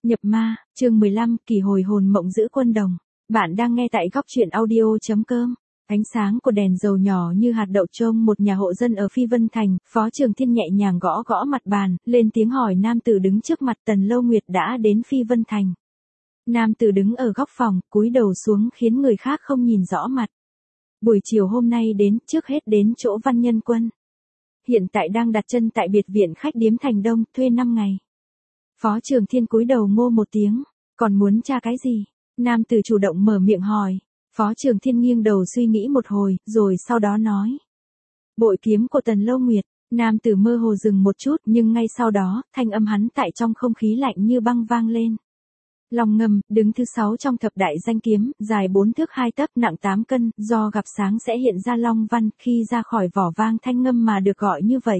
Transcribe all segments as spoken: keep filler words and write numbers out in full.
Nhập ma, chương mười lăm, kỳ hồi hồn mộng giữ quân đồng. Bạn đang nghe tại góc truyện audio.com. Ánh sáng của đèn dầu nhỏ như hạt đậu trong một nhà hộ dân ở Phi Vân Thành, Phó Trường Thiên nhẹ nhàng gõ gõ mặt bàn, lên tiếng hỏi nam tử đứng trước mặt. Tần Lâu Nguyệt đã đến Phi Vân Thành. Nam tử đứng ở góc phòng, cúi đầu xuống khiến người khác không nhìn rõ mặt. Buổi chiều hôm nay đến, trước hết đến chỗ Văn Nhân Quân. Hiện tại đang đặt chân tại biệt viện khách điếm Thành Đông, thuê năm ngày. Phó Trường Thiên cúi đầu ngô một tiếng, còn muốn tra cái gì? Nam tử chủ động mở miệng hỏi. Phó Trường Thiên nghiêng đầu suy nghĩ một hồi, rồi sau đó nói. Bội kiếm của Tần Lâu Nguyệt. Nam tử mơ hồ dừng một chút, nhưng ngay sau đó, thanh âm hắn tại trong không khí lạnh như băng vang lên. Long Ngâm, đứng thứ sáu trong thập đại danh kiếm, dài bốn thước hai tấc, nặng tám cân, do gặp sáng sẽ hiện ra long văn, khi ra khỏi vỏ vang thanh ngâm mà được gọi như vậy.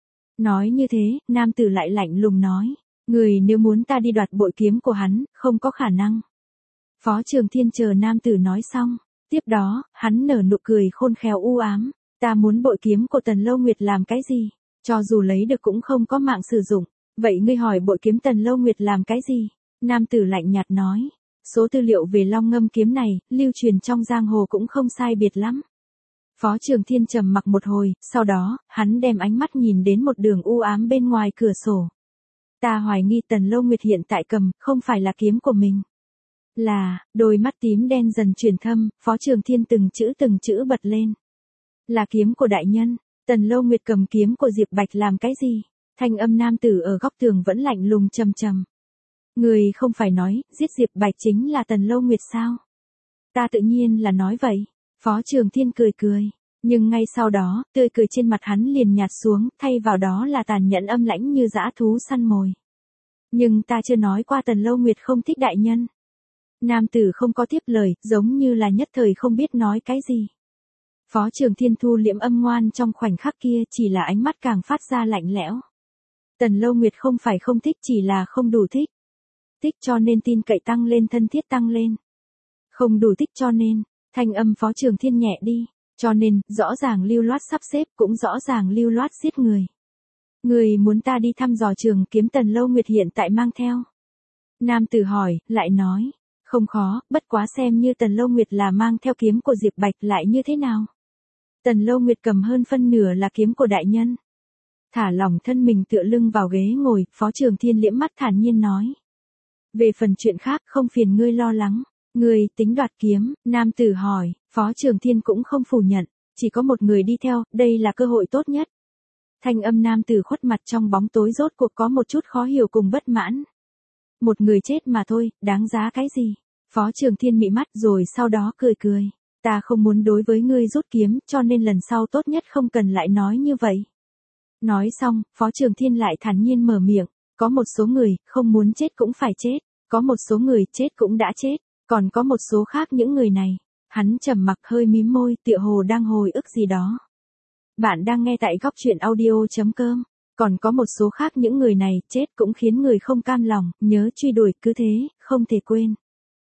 Nói như thế, nam tử lại lạnh lùng nói. Người nếu muốn ta đi đoạt bội kiếm của hắn, không có khả năng. Phó Trường Thiên chờ nam tử nói xong. Tiếp đó, hắn nở nụ cười khôn khéo u ám. Ta muốn bội kiếm của Tần Lâu Nguyệt làm cái gì? Cho dù lấy được cũng không có mạng sử dụng. Vậy ngươi hỏi bội kiếm Tần Lâu Nguyệt làm cái gì? Nam tử lạnh nhạt nói. Số tư liệu về long ngâm kiếm này, lưu truyền trong giang hồ cũng không sai biệt lắm. Phó Trường Thiên trầm mặc một hồi, sau đó, hắn đem ánh mắt nhìn đến một đường u ám bên ngoài cửa sổ. Ta hoài nghi Tần Lâu Nguyệt hiện tại cầm, không phải là kiếm của mình. Là, đôi mắt tím đen dần chuyển thâm, Phó Trường Thiên từng chữ từng chữ bật lên. Là kiếm của đại nhân, Tần Lâu Nguyệt cầm kiếm của Diệp Bạch làm cái gì? Thanh âm nam tử ở góc tường vẫn lạnh lùng trầm trầm. Người không phải nói, giết Diệp Bạch chính là Tần Lâu Nguyệt sao? Ta tự nhiên là nói vậy. Phó Trường Thiên cười cười. Nhưng ngay sau đó, tươi cười trên mặt hắn liền nhạt xuống, thay vào đó là tàn nhẫn âm lãnh như dã thú săn mồi. Nhưng ta chưa nói qua Tần Lâu Nguyệt không thích đại nhân. Nam tử không có tiếp lời, giống như là nhất thời không biết nói cái gì. Phó Trường Thiên thu liễm âm ngoan trong khoảnh khắc kia, chỉ là ánh mắt càng phát ra lạnh lẽo. Tần Lâu Nguyệt không phải không thích, chỉ là không đủ thích. Thích cho nên tin cậy tăng lên, thân thiết tăng lên. Không đủ thích cho nên, thanh âm Phó Trường Thiên nhẹ đi. Cho nên, rõ ràng lưu loát sắp xếp, cũng rõ ràng lưu loát giết người. Người muốn ta đi thăm dò trường kiếm Tần Lâu Nguyệt hiện tại mang theo. Nam tử hỏi, lại nói. Không khó, bất quá xem như Tần Lâu Nguyệt là mang theo kiếm của Diệp Bạch lại như thế nào. Tần Lâu Nguyệt cầm hơn phân nửa là kiếm của đại nhân. Thả lỏng thân mình tựa lưng vào ghế ngồi, Phó Trường Thiên liễm mắt thản nhiên nói. Về phần chuyện khác không phiền ngươi lo lắng. Người tính đoạt kiếm, nam tử hỏi, Phó Trường Thiên cũng không phủ nhận, chỉ có một người đi theo, đây là cơ hội tốt nhất. Thanh âm nam tử khuất mặt trong bóng tối rốt cuộc có một chút khó hiểu cùng bất mãn. Một người chết mà thôi, đáng giá cái gì? Phó Trường Thiên mị mắt rồi sau đó cười cười. Ta không muốn đối với ngươi rút kiếm, cho nên lần sau tốt nhất không cần lại nói như vậy. Nói xong, Phó Trường Thiên lại thản nhiên mở miệng, có một số người, không muốn chết cũng phải chết, có một số người chết cũng đã chết. Còn có một số khác những người này. Hắn trầm mặc hơi mím môi, tựa hồ đang hồi ức gì đó. Bạn đang nghe tại góc truyện audio.com. Còn có một số khác những người này, chết cũng khiến người không cam lòng, nhớ truy đuổi, cứ thế, không thể quên.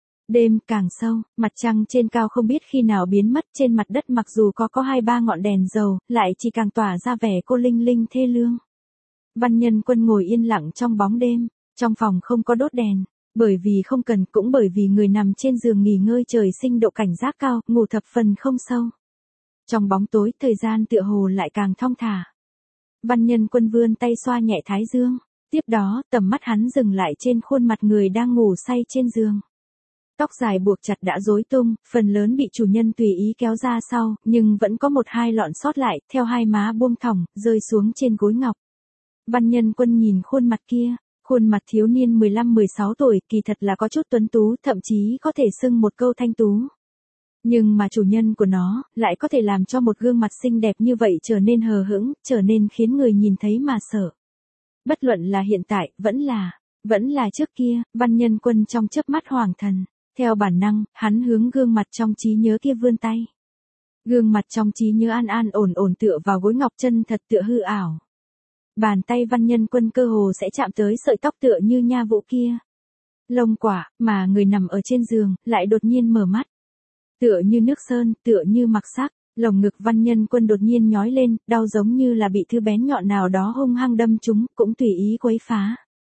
Đêm càng sâu, mặt trăng trên cao không biết khi nào biến mất, trên mặt đất mặc dù có có hai ba ngọn đèn dầu, lại chỉ càng tỏa ra vẻ cô linh linh thê lương. Văn Nhân Quân ngồi yên lặng trong bóng đêm, trong phòng không có đốt đèn. Bởi vì không cần, cũng bởi vì người nằm trên giường nghỉ ngơi trời sinh độ cảnh giác cao, ngủ thập phần không sâu. Trong bóng tối, thời gian tựa hồ lại càng thong thả. Văn Nhân Quân vươn tay xoa nhẹ thái dương. Tiếp đó, tầm mắt hắn dừng lại trên khuôn mặt người đang ngủ say trên giường. Tóc dài buộc chặt đã rối tung, phần lớn bị chủ nhân tùy ý kéo ra sau, nhưng vẫn có một hai lọn sót lại, theo hai má buông thõng, rơi xuống trên gối ngọc. Văn Nhân Quân nhìn khuôn mặt kia. Khuôn mặt thiếu niên mười lăm mười sáu tuổi, kỳ thật là có chút tuấn tú, thậm chí có thể xưng một câu thanh tú. Nhưng mà chủ nhân của nó, lại có thể làm cho một gương mặt xinh đẹp như vậy trở nên hờ hững, trở nên khiến người nhìn thấy mà sợ. Bất luận là hiện tại, vẫn là, vẫn là trước kia, Văn Nhân Quân trong chớp mắt hoàng thần. Theo bản năng, hắn hướng gương mặt trong trí nhớ kia vươn tay. Gương mặt trong trí nhớ an an ổn ổn tựa vào gối ngọc, chân thật tựa hư ảo. Bàn tay Văn Nhân Quân cơ hồ sẽ chạm tới sợi tóc tựa như nha vũ kia. Lông quả, mà người nằm ở trên giường, lại đột nhiên mở mắt. Tựa như nước sơn, tựa như mặc sắc, lồng ngực Văn Nhân Quân đột nhiên nhói lên, đau giống như là bị thứ bén nhọn nào đó hung hăng đâm trúng, cũng tùy ý quấy phá.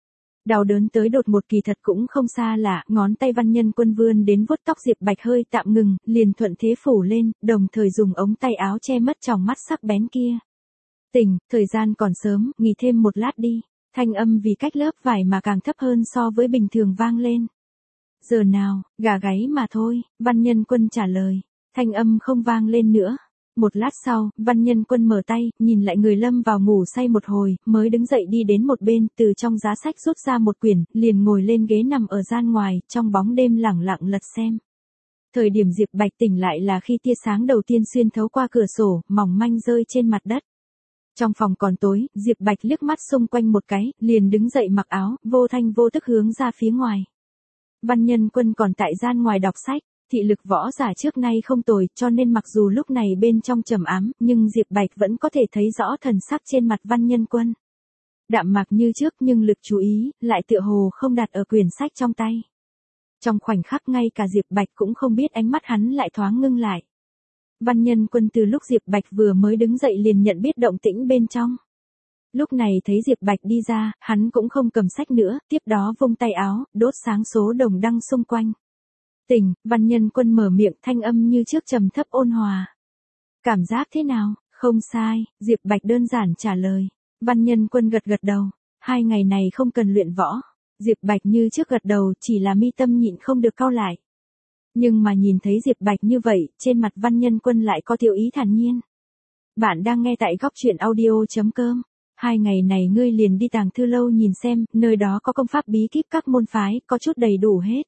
Đau đớn tới đột ngột kỳ thật cũng không xa lạ, ngón tay Văn Nhân Quân vươn đến vuốt tóc Diệp Bạch hơi tạm ngừng, liền thuận thế phủ lên, đồng thời dùng ống tay áo che mất tròng mắt sắc bén kia. Tỉnh, thời gian còn sớm, nghỉ thêm một lát đi. Thanh âm vì cách lớp vải mà càng thấp hơn so với bình thường vang lên. Giờ nào, gà gáy mà thôi, Văn Nhân Quân trả lời. Thanh âm không vang lên nữa. Một lát sau, Văn Nhân Quân mở tay, nhìn lại người lâm vào ngủ say một hồi, mới đứng dậy đi đến một bên, từ trong giá sách rút ra một quyển, liền ngồi lên ghế nằm ở gian ngoài, trong bóng đêm lẳng lặng lật xem. Thời điểm Diệp Bạch tỉnh lại là khi tia sáng đầu tiên xuyên thấu qua cửa sổ, mỏng manh rơi trên mặt đất. Trong phòng còn tối, Diệp Bạch liếc mắt xung quanh một cái, liền đứng dậy mặc áo, vô thanh vô tức hướng ra phía ngoài. Văn Nhân Quân còn tại gian ngoài đọc sách, thị lực võ giả trước nay không tồi, cho nên mặc dù lúc này bên trong trầm ám, nhưng Diệp Bạch vẫn có thể thấy rõ thần sắc trên mặt Văn Nhân Quân. Đạm mạc như trước nhưng lực chú ý, lại tựa hồ không đặt ở quyển sách trong tay. Trong khoảnh khắc ngay cả Diệp Bạch cũng không biết ánh mắt hắn lại thoáng ngưng lại. Văn Nhân Quân từ lúc Diệp Bạch vừa mới đứng dậy liền nhận biết động tĩnh bên trong. Lúc này thấy Diệp Bạch đi ra, hắn cũng không cầm sách nữa, tiếp đó vung tay áo, đốt sáng số đồng đăng xung quanh. Tỉnh, Văn Nhân Quân mở miệng, thanh âm như trước trầm thấp ôn hòa. Cảm giác thế nào? Không sai, Diệp Bạch đơn giản trả lời. Văn Nhân Quân gật gật đầu. Hai ngày này không cần luyện võ. Diệp Bạch như trước gật đầu, chỉ là mi tâm nhịn không được cau lại. Nhưng mà nhìn thấy Diệp Bạch như vậy, trên mặt Văn Nhân Quân lại có tiêu ý thản nhiên. Bạn đang nghe tại góc truyện audio chấm com. Hai ngày này ngươi liền đi Tàng Thư Lâu nhìn xem, nơi đó có công pháp bí kíp các môn phái, có chút đầy đủ hết.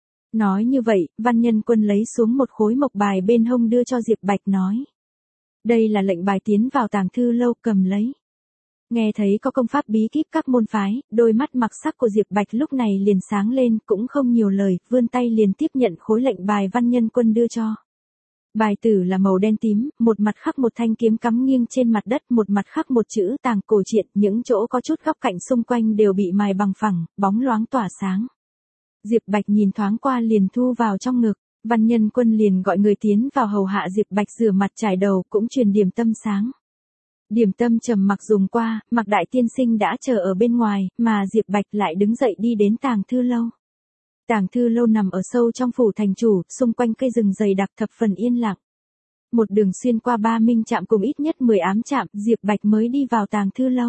Nói như vậy, Văn Nhân Quân lấy xuống một khối mộc bài bên hông đưa cho Diệp Bạch nói. Đây là lệnh bài tiến vào Tàng Thư Lâu, cầm lấy. Nghe thấy có công pháp bí kíp các môn phái, đôi mắt mặc sắc của Diệp Bạch lúc này liền sáng lên, cũng không nhiều lời, vươn tay liền tiếp nhận khối lệnh bài Văn Nhân Quân đưa cho. Bài tử là màu đen tím, một mặt khắc một thanh kiếm cắm nghiêng trên mặt đất, một mặt khắc một chữ Tàng cổ truyện, những chỗ có chút góc cạnh xung quanh đều bị mài bằng phẳng, bóng loáng tỏa sáng. Diệp Bạch nhìn thoáng qua liền thu vào trong ngực, Văn Nhân Quân liền gọi người tiến vào hầu hạ Diệp Bạch rửa mặt trải đầu, cũng truyền điểm tâm sáng. Điểm tâm trầm mặc dùng qua, Mặc Đại tiên sinh đã chờ ở bên ngoài, mà Diệp Bạch lại đứng dậy đi đến Tàng Thư Lâu. Tàng Thư Lâu nằm ở sâu trong phủ thành chủ, xung quanh cây rừng dày đặc thập phần yên lặng. Một đường xuyên qua ba minh trạm cùng ít nhất mười ám trạm, Diệp Bạch mới đi vào Tàng Thư Lâu.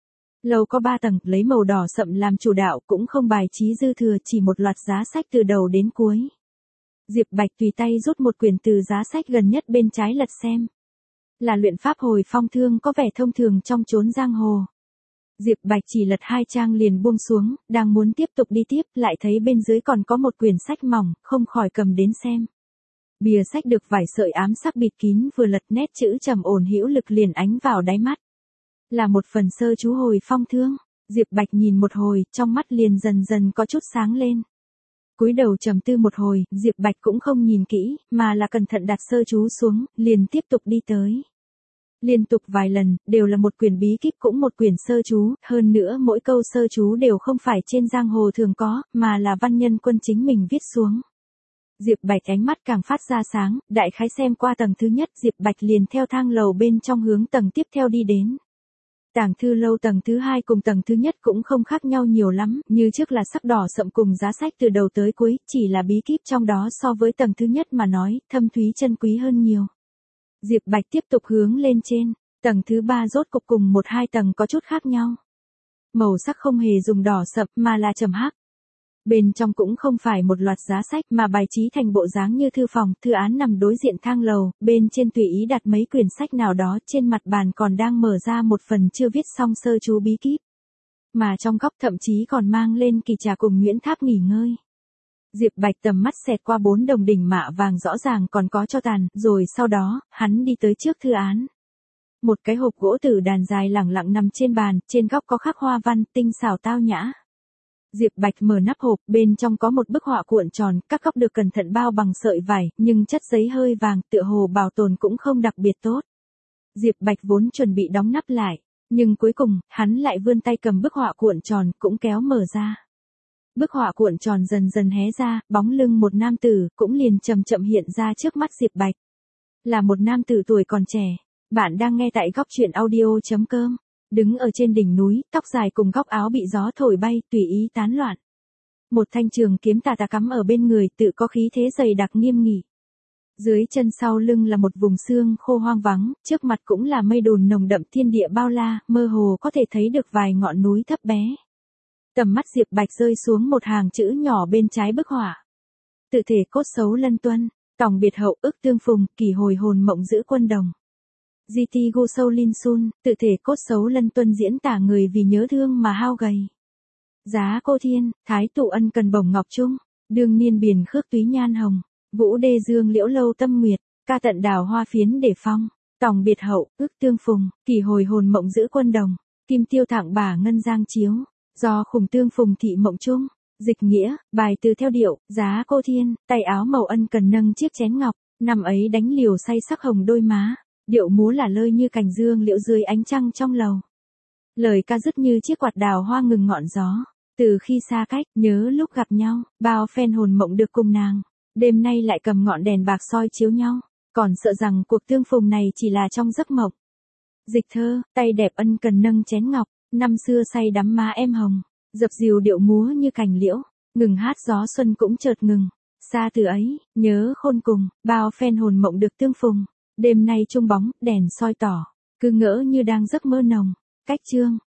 Lầu có ba tầng, lấy màu đỏ sậm làm chủ đạo, cũng không bài trí dư thừa, chỉ một loạt giá sách từ đầu đến cuối. Diệp Bạch tùy tay rút một quyển từ giá sách gần nhất bên trái lật xem. Là luyện pháp hồi phong thương, có vẻ thông thường trong chốn giang hồ. Diệp Bạch chỉ lật hai trang liền buông xuống, đang muốn tiếp tục đi tiếp, lại thấy bên dưới còn có một quyển sách mỏng, không khỏi cầm đến xem. Bìa sách được vải sợi ám sắc bịt kín, vừa lật nét chữ trầm ổn hữu lực liền ánh vào đáy mắt. Là một phần sơ chú hồi phong thương. Diệp Bạch nhìn một hồi, trong mắt liền dần dần có chút sáng lên. Cúi đầu trầm tư một hồi, Diệp Bạch cũng không nhìn kỹ, mà là cẩn thận đặt sơ chú xuống, liền tiếp tục đi tới. Liên tục vài lần, đều là một quyển bí kíp cũng một quyển sơ chú, hơn nữa mỗi câu sơ chú đều không phải trên giang hồ thường có, mà là Văn Nhân Quân chính mình viết xuống. Diệp Bạch ánh mắt càng phát ra sáng, đại khái xem qua tầng thứ nhất, Diệp Bạch liền theo thang lầu bên trong hướng tầng tiếp theo đi đến. Tàng Thư Lâu tầng thứ hai cùng tầng thứ nhất cũng không khác nhau nhiều lắm, như trước là sắc đỏ sậm cùng giá sách từ đầu tới cuối, chỉ là bí kíp trong đó so với tầng thứ nhất mà nói, thâm thúy chân quý hơn nhiều. Diệp Bạch tiếp tục hướng lên trên, tầng thứ ba rốt cục cùng một hai tầng có chút khác nhau. Màu sắc không hề dùng đỏ sậm mà là trầm hắc. Bên trong cũng không phải một loạt giá sách mà bài trí thành bộ dáng như thư phòng, thư án nằm đối diện thang lầu, bên trên tùy ý đặt mấy quyển sách nào đó, trên mặt bàn còn đang mở ra một phần chưa viết xong sơ chú bí kíp. Mà trong góc thậm chí còn mang lên kỳ trà cùng nhuyễn tháp nghỉ ngơi. Diệp Bạch tầm mắt xẹt qua bốn đồng đỉnh mạ vàng rõ ràng còn có tro tàn, rồi sau đó, hắn đi tới trước thư án. Một cái hộp gỗ tử đàn dài lẳng lặng nằm trên bàn, trên góc có khắc hoa văn, tinh xảo tao nhã. Diệp Bạch mở nắp hộp, bên trong có một bức họa cuộn tròn, các góc được cẩn thận bao bằng sợi vải, nhưng chất giấy hơi vàng, tựa hồ bảo tồn cũng không đặc biệt tốt. Diệp Bạch vốn chuẩn bị đóng nắp lại, nhưng cuối cùng, hắn lại vươn tay cầm bức họa cuộn tròn, cũng kéo mở ra. Bức họa cuộn tròn dần dần hé ra, bóng lưng một nam tử, cũng liền chậm chậm hiện ra trước mắt Diệp Bạch. Là một nam tử tuổi còn trẻ. Bạn đang nghe tại góc truyện audio chấm com. Đứng ở trên đỉnh núi, tóc dài cùng góc áo bị gió thổi bay, tùy ý tán loạn. Một thanh trường kiếm tà tà cắm ở bên người, tự có khí thế dày đặc nghiêm nghị. Dưới chân sau lưng là một vùng xương khô hoang vắng, trước mặt cũng là mây đồn nồng đậm, thiên địa bao la, mơ hồ có thể thấy được vài ngọn núi thấp bé. Tầm mắt Diệp Bạch rơi xuống một hàng chữ nhỏ bên trái bức họa. Tự thể cốt xấu lân tuân, tòng biệt hậu ức tương phùng, kỳ hồi hồn mộng giữ quân đồng. Di ti gu sâu linh sun, tự thể cốt xấu lân tuân diễn tả người vì nhớ thương mà hao gầy. Giá cô thiên, thái tụ ân cần bổng ngọc trung, đương niên biển khước túy nhan hồng, vũ đê dương liễu lâu tâm nguyệt, ca tận đào hoa phiến để phong, tòng biệt hậu, ước tương phùng, kỳ hồi hồn mộng giữ quân đồng, kim tiêu thẳng bà ngân giang chiếu, do khủng tương phùng thị mộng trung, dịch nghĩa, bài từ theo điệu, giá cô thiên, tay áo màu ân cần nâng chiếc chén ngọc, năm ấy đánh liều say sắc hồng đôi má, điệu múa là lơi như cành dương liễu dưới ánh trăng trong lầu. Lời ca dứt như chiếc quạt đào hoa ngừng ngọn gió. Từ khi xa cách, nhớ lúc gặp nhau, bao phen hồn mộng được cùng nàng. Đêm nay lại cầm ngọn đèn bạc soi chiếu nhau, còn sợ rằng cuộc tương phùng này chỉ là trong giấc mộng. Dịch thơ, tay đẹp ân cần nâng chén ngọc, năm xưa say đắm má em hồng, dập dìu điệu múa như cành liễu, ngừng hát gió xuân cũng chợt ngừng. Xa từ ấy, nhớ khôn cùng, bao phen hồn mộng được tương phùng. Đêm nay trung bóng, đèn soi tỏ, cứ ngỡ như đang giấc mơ nồng. Cách chương.